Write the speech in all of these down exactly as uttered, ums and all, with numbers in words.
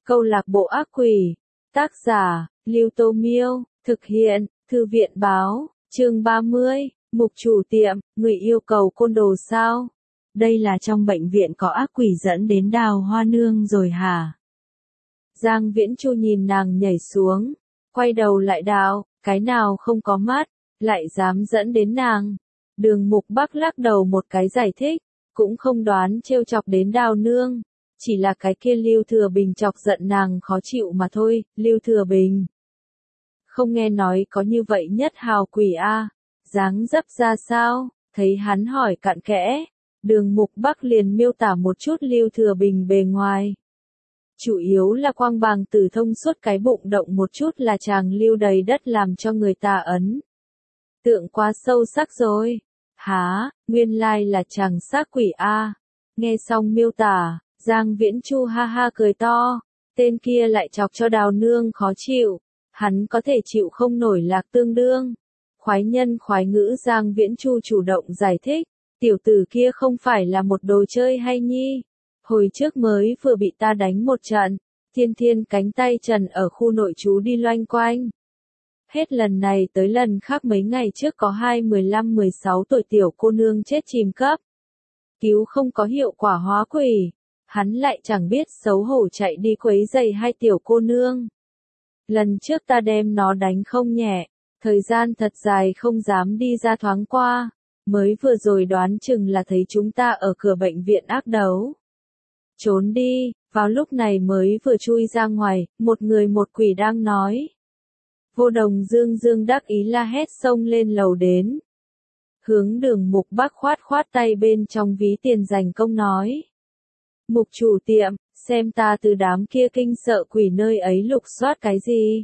Câu lạc bộ ác quỷ. Tác giả, Lưu Tô Miêu. Thực hiện, Thư viện báo. Chương ba mươi. Mục chủ tiệm, người yêu cầu côn đồ sao? Đây là trong bệnh viện có ác quỷ dẫn đến Đào Hoa Nương rồi hả? Giang Viễn Chu nhìn nàng nhảy xuống, quay đầu lại đào, cái nào không có mắt, lại dám dẫn đến nàng. Đường Mục Bắc lắc đầu một cái giải thích, cũng không đoán trêu chọc đến Đào Nương, chỉ là cái kia Lưu Thừa Bình chọc giận nàng khó chịu mà thôi. Lưu Thừa Bình không nghe nói có như vậy nhất hào quỷ a, dáng dấp ra sao? Thấy hắn hỏi cặn kẽ, Đường Mục Bắc liền miêu tả một chút Lưu Thừa Bình bề ngoài. Chủ yếu là quang bàng tử thông suốt, cái bụng động một chút là chàng lưu đầy đất làm cho người ta ấn tượng quá sâu sắc rồi. Hả, nguyên lai là chàng xác quỷ a. Nghe xong miêu tả, Giang Viễn Chu ha ha cười to, tên kia lại chọc cho Đào Nương khó chịu, hắn có thể chịu không nổi lạc tương đương. Khoái nhân khoái ngữ Giang Viễn Chu chủ động giải thích, tiểu tử kia không phải là một đồ chơi hay nhi. Hồi trước mới vừa bị ta đánh một trận, thiên thiên cánh tay trần ở khu nội trú đi loanh quanh. Hết lần này tới lần khác mấy ngày trước có hai mười lăm mười sáu tuổi tiểu cô nương chết chìm cấp. Cứu không có hiệu quả hóa quỷ, hắn lại chẳng biết xấu hổ chạy đi quấy giày hai tiểu cô nương. Lần trước ta đem nó đánh không nhẹ, thời gian thật dài không dám đi ra thoáng qua, mới vừa rồi đoán chừng là thấy chúng ta ở cửa bệnh viện ác đấu. Trốn đi, vào lúc này mới vừa chui ra ngoài, một người một quỷ đang nói. Vô Đồng dương dương đắc ý la hét xông lên lầu đến. Hướng Đường Mục Bắc khoát khoát tay bên trong ví tiền dành công nói. Mục chủ tiệm, xem ta từ đám kia kinh sợ quỷ nơi ấy lục soát cái gì.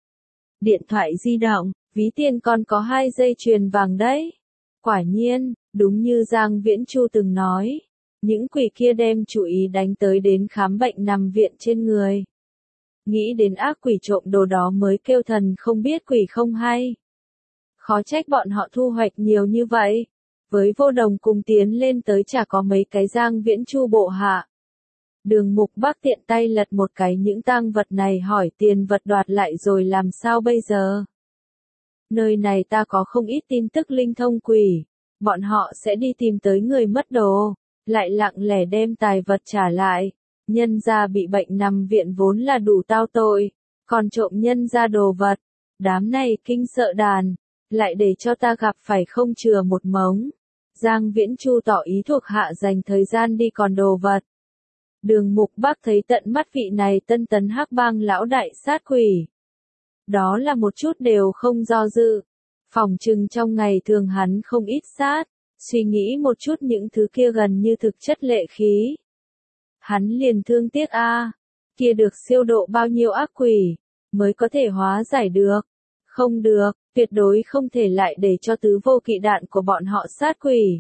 Điện thoại di động, ví tiền còn có hai dây chuyền vàng đấy. Quả nhiên, đúng như Giang Viễn Chu từng nói. Những quỷ kia đem chú ý đánh tới đến khám bệnh nằm viện trên người. Nghĩ đến ác quỷ trộm đồ đó mới kêu thần không biết quỷ không hay. Khó trách bọn họ thu hoạch nhiều như vậy. Với Vô Đồng cùng tiến lên tới chả có mấy cái Giang Viễn Chu bộ hạ. Đường Mục Bắc tiện tay lật một cái những tang vật này hỏi tiền vật đoạt lại rồi làm sao bây giờ? Nơi này ta có không ít tin tức linh thông quỷ. Bọn họ sẽ đi tìm tới người mất đồ, lại lặng lẽ đem tài vật trả lại. Nhân gia bị bệnh nằm viện vốn là đủ tao tội, còn trộm nhân gia đồ vật. Đám này kinh sợ đàn, lại để cho ta gặp phải không chừa một mống. Giang Viễn Chu tỏ ý thuộc hạ dành thời gian đi còn đồ vật. Đường Mục Bắc thấy tận mắt vị này tân tấn hắc bang lão đại sát quỷ. Đó là một chút đều không do dự. Phỏng chừng trong ngày thường hắn không ít sát, suy nghĩ một chút những thứ kia gần như thực chất lệ khí. Hắn liền thương tiếc a, à, kia được siêu độ bao nhiêu ác quỷ, mới có thể hóa giải được. Không được, tuyệt đối không thể lại để cho tứ vô kỵ đạn của bọn họ sát quỷ.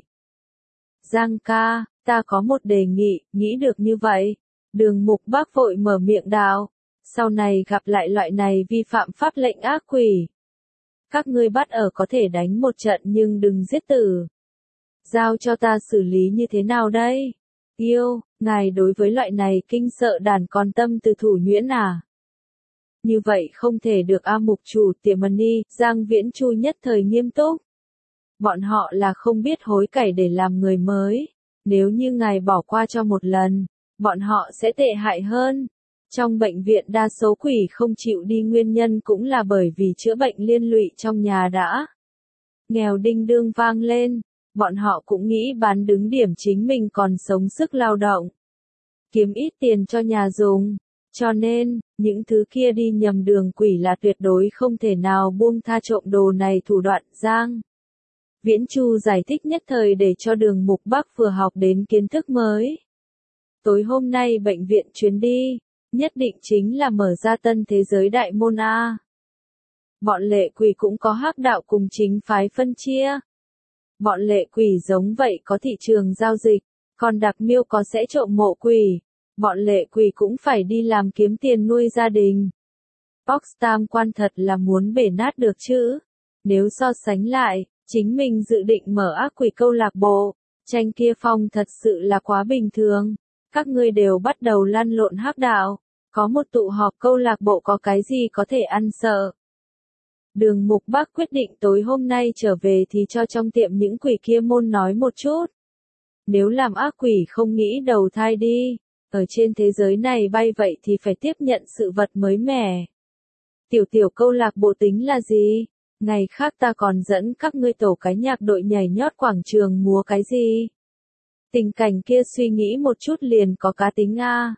Giang ca, ta có một đề nghị, nghĩ được như vậy. Đường Mục Bắc vội mở miệng đào. Sau này gặp lại loại này vi phạm pháp lệnh ác quỷ. Các ngươi bắt ở có thể đánh một trận nhưng đừng giết tử. Giao cho ta xử lý như thế nào đây? Yêu, ngài đối với loại này kinh sợ đàn còn tâm từ thủ nhuyễn à? Như vậy không thể được a. Mục chủ tiệm Mani, Giang Viễn Chu nhất thời nghiêm túc. Bọn họ là không biết hối cải để làm người mới. Nếu như ngài bỏ qua cho một lần, bọn họ sẽ tệ hại hơn. Trong bệnh viện đa số quỷ không chịu đi nguyên nhân cũng là bởi vì chữa bệnh liên lụy trong nhà đã. Nghèo đinh đương vang lên. Bọn họ cũng nghĩ bán đứng điểm chính mình còn sống sức lao động. Kiếm ít tiền cho nhà dùng. Cho nên, những thứ kia đi nhầm đường quỷ là tuyệt đối không thể nào buông tha trộm đồ này thủ đoạn. Giang Viễn Chu giải thích nhất thời để cho Đường Mục Bắc vừa học đến kiến thức mới. Tối hôm nay bệnh viện chuyến đi, nhất định chính là mở ra tân thế giới đại môn A. Bọn lệ quỷ cũng có hắc đạo cùng chính phái phân chia. Bọn lệ quỷ giống vậy có thị trường giao dịch, còn đặc miêu có sẽ trộm mộ quỷ. Bọn lệ quỷ cũng phải đi làm kiếm tiền nuôi gia đình. Box tam quan thật là muốn bể nát được chứ. Nếu so sánh lại, chính mình dự định mở ác quỷ câu lạc bộ, tranh kia phong thật sự là quá bình thường. Các ngươi đều bắt đầu lăn lộn hắc đạo, Có một tụ họp câu lạc bộ có cái gì có thể ăn sợ. Đường Mục Bắc quyết định tối hôm nay trở về thì cho trong tiệm những quỷ kia môn nói một chút. Nếu làm ác quỷ không nghĩ đầu thai đi, ở trên thế giới này bay vậy thì phải tiếp nhận sự vật mới mẻ. Tiểu tiểu câu lạc bộ tính là gì? Ngày khác ta còn dẫn các ngươi tổ cái nhạc đội nhảy nhót quảng trường múa cái gì? Tình cảnh kia suy nghĩ một chút liền có cá tính a.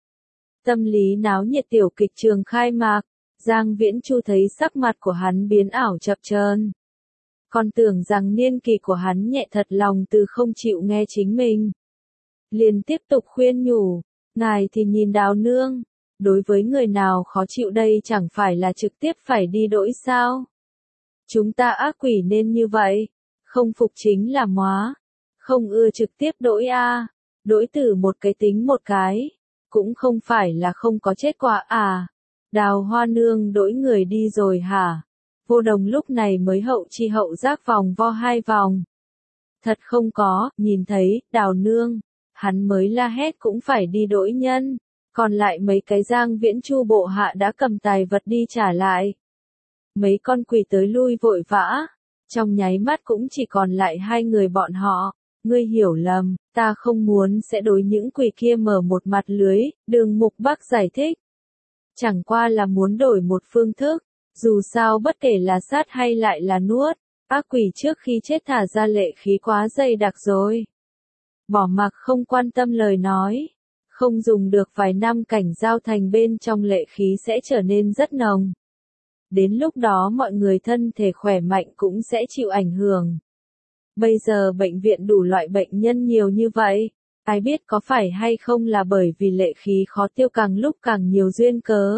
Tâm lý náo nhiệt tiểu kịch trường khai mạc, Giang Viễn Chu thấy sắc mặt của hắn biến ảo chập chờn. Còn tưởng rằng niên kỷ của hắn nhẹ thật lòng từ không chịu nghe chính mình. Liền tiếp tục khuyên nhủ, ngài thì nhìn Đào nương, đối với người nào khó chịu đây chẳng phải là trực tiếp phải đi đổi sao? Chúng ta ác quỷ nên như vậy, không phục chính là móa, không ưa trực tiếp đổi a, đổi từ một cái tính một cái, cũng không phải là không có chết quả à. Đào Hoa nương đổi người đi rồi hả? Vô Đồng lúc này mới hậu chi hậu giác vòng vo hai vòng. Thật không có, nhìn thấy, Đào nương, hắn mới la hét cũng phải đi đổi nhân, còn lại mấy cái Giang Viễn Chu bộ hạ đã cầm tài vật đi trả lại. Mấy con quỷ tới lui vội vã, trong nháy mắt cũng chỉ còn lại hai người bọn họ. Ngươi hiểu lầm, ta không muốn sẽ đối những quỷ kia mở một mặt lưới, Đường Mục Bắc giải thích. Chẳng qua là muốn đổi một phương thức, dù sao bất kể là sát hay lại là nuốt, ác quỷ trước khi chết thả ra lệ khí quá dày đặc rồi. Bỏ mặc không quan tâm lời nói, không dùng được vài năm cảnh giao thành bên trong lệ khí sẽ trở nên rất nồng. Đến lúc đó mọi người thân thể khỏe mạnh cũng sẽ chịu ảnh hưởng. Bây giờ bệnh viện đủ loại bệnh nhân nhiều như vậy, ai biết có phải hay không là bởi vì lệ khí khó tiêu càng lúc càng nhiều duyên cớ.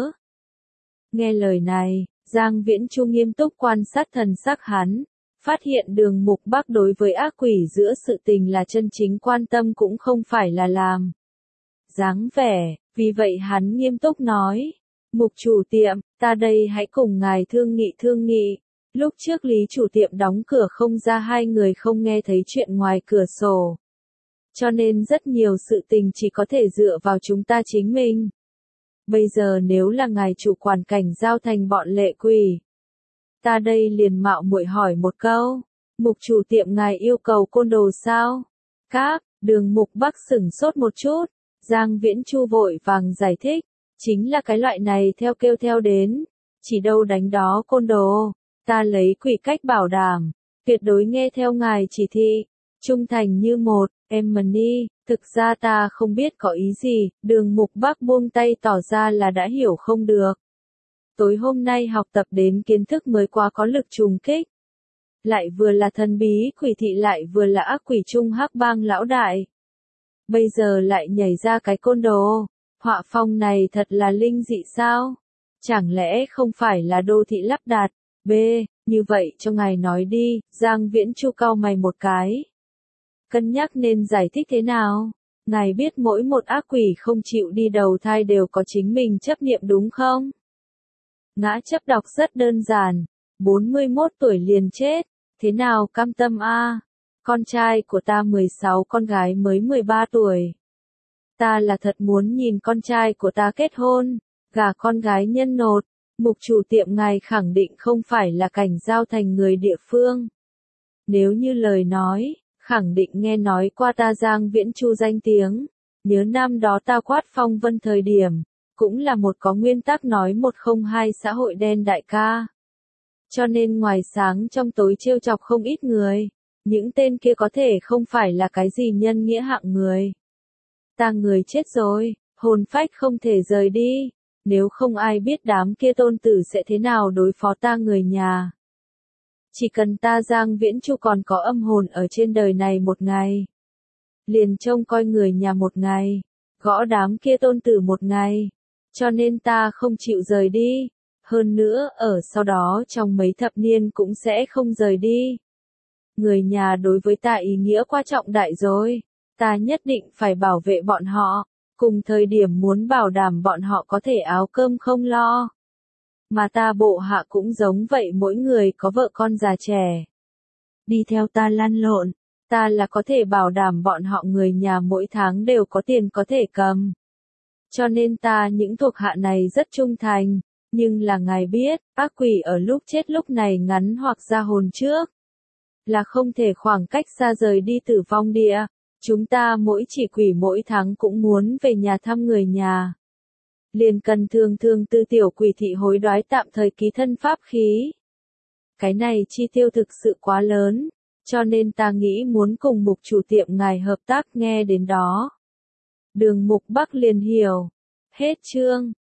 Nghe lời này, Giang Viễn Chu nghiêm túc quan sát thần sắc hắn, phát hiện Đường Mục Bắc đối với ác quỷ giữa sự tình là chân chính quan tâm cũng không phải là làm dáng vẻ, vì vậy hắn nghiêm túc nói, Mục chủ tiệm, ta đây hãy cùng ngài thương nghị thương nghị. Lúc trước Lý chủ tiệm đóng cửa không ra hai người không nghe thấy chuyện ngoài cửa sổ. Cho nên rất nhiều sự tình chỉ có thể dựa vào chúng ta chính mình. Bây giờ nếu là ngài chủ quản cảnh giao thành bọn lệ quỷ, ta đây liền mạo muội hỏi một câu, Mục chủ tiệm ngài yêu cầu côn đồ sao? Các, Đường Mục Bắc sửng sốt một chút, Giang Viễn Chu vội vàng giải thích, chính là cái loại này theo kêu theo đến, chỉ đâu đánh đó côn đồ. Ta lấy quỷ cách bảo đảm, tuyệt đối nghe theo ngài chỉ thị, trung thành như một, Emily, thực ra ta không biết có ý gì, Đường Mục Bắc buông tay tỏ ra là đã hiểu không được. Tối hôm nay học tập đến kiến thức mới quá có lực trùng kích. Lại vừa là thần bí quỷ thị lại vừa là ác quỷ trung hắc bang lão đại. Bây giờ lại nhảy ra cái côn đồ, họa phong này thật là linh dị sao? Chẳng lẽ không phải là đô thị lắp đặt? B, như vậy cho ngài nói đi, Giang Viễn Chu cau mày một cái. Cân nhắc nên giải thích thế nào? Ngài biết mỗi một ác quỷ không chịu đi đầu thai đều có chính mình chấp niệm đúng không? Ngã chấp đọc rất đơn giản, bốn mươi mốt tuổi liền chết, thế nào cam tâm a? Con trai của ta mười sáu, con gái mới mười ba tuổi. Ta là thật muốn nhìn con trai của ta kết hôn, gả con gái nhân nột. Mục chủ tiệm ngài khẳng định không phải là cảnh giao thành người địa phương. Nếu như lời nói, khẳng định nghe nói qua ta Giang Viễn Chu danh tiếng. Nhớ năm đó ta quát phong vân thời điểm, cũng là một có nguyên tắc nói một không hai xã hội đen đại ca. Cho nên ngoài sáng trong tối trêu chọc không ít người, những tên kia có thể không phải là cái gì nhân nghĩa hạng người. Ta người chết rồi, hồn phách không thể rời đi. Nếu không ai biết đám kia tôn tử sẽ thế nào đối phó ta người nhà. Chỉ cần ta Giang Viễn Chu còn có âm hồn ở trên đời này một ngày. Liền trông coi người nhà một ngày. Gõ đám kia tôn tử một ngày. Cho nên ta không chịu rời đi. Hơn nữa ở sau đó trong mấy thập niên cũng sẽ không rời đi. Người nhà đối với ta ý nghĩa quan trọng đại rồi. Ta nhất định phải bảo vệ bọn họ. Cùng thời điểm muốn bảo đảm bọn họ có thể áo cơm không lo. Mà ta bộ hạ cũng giống vậy, mỗi người có vợ con già trẻ. Đi theo ta lăn lộn, ta là có thể bảo đảm bọn họ người nhà mỗi tháng đều có tiền có thể cầm. cho nên ta những thuộc hạ này rất trung thành, nhưng là ngài biết, ác quỷ ở lúc chết lúc này ngắn hoặc ra hồn trước, là không thể khoảng cách xa rời đi tử vong địa. Chúng ta mỗi chỉ quỷ mỗi tháng cũng muốn về nhà thăm người nhà. Liền cần thường thường từ tiểu quỷ thị hối đoái tạm thời ký thân pháp khí. Cái này chi tiêu thực sự quá lớn, cho nên ta nghĩ muốn cùng mục chủ tiệm ngài hợp tác. Nghe đến đó, Đường Mục Bắc liền hiểu. Hết chương.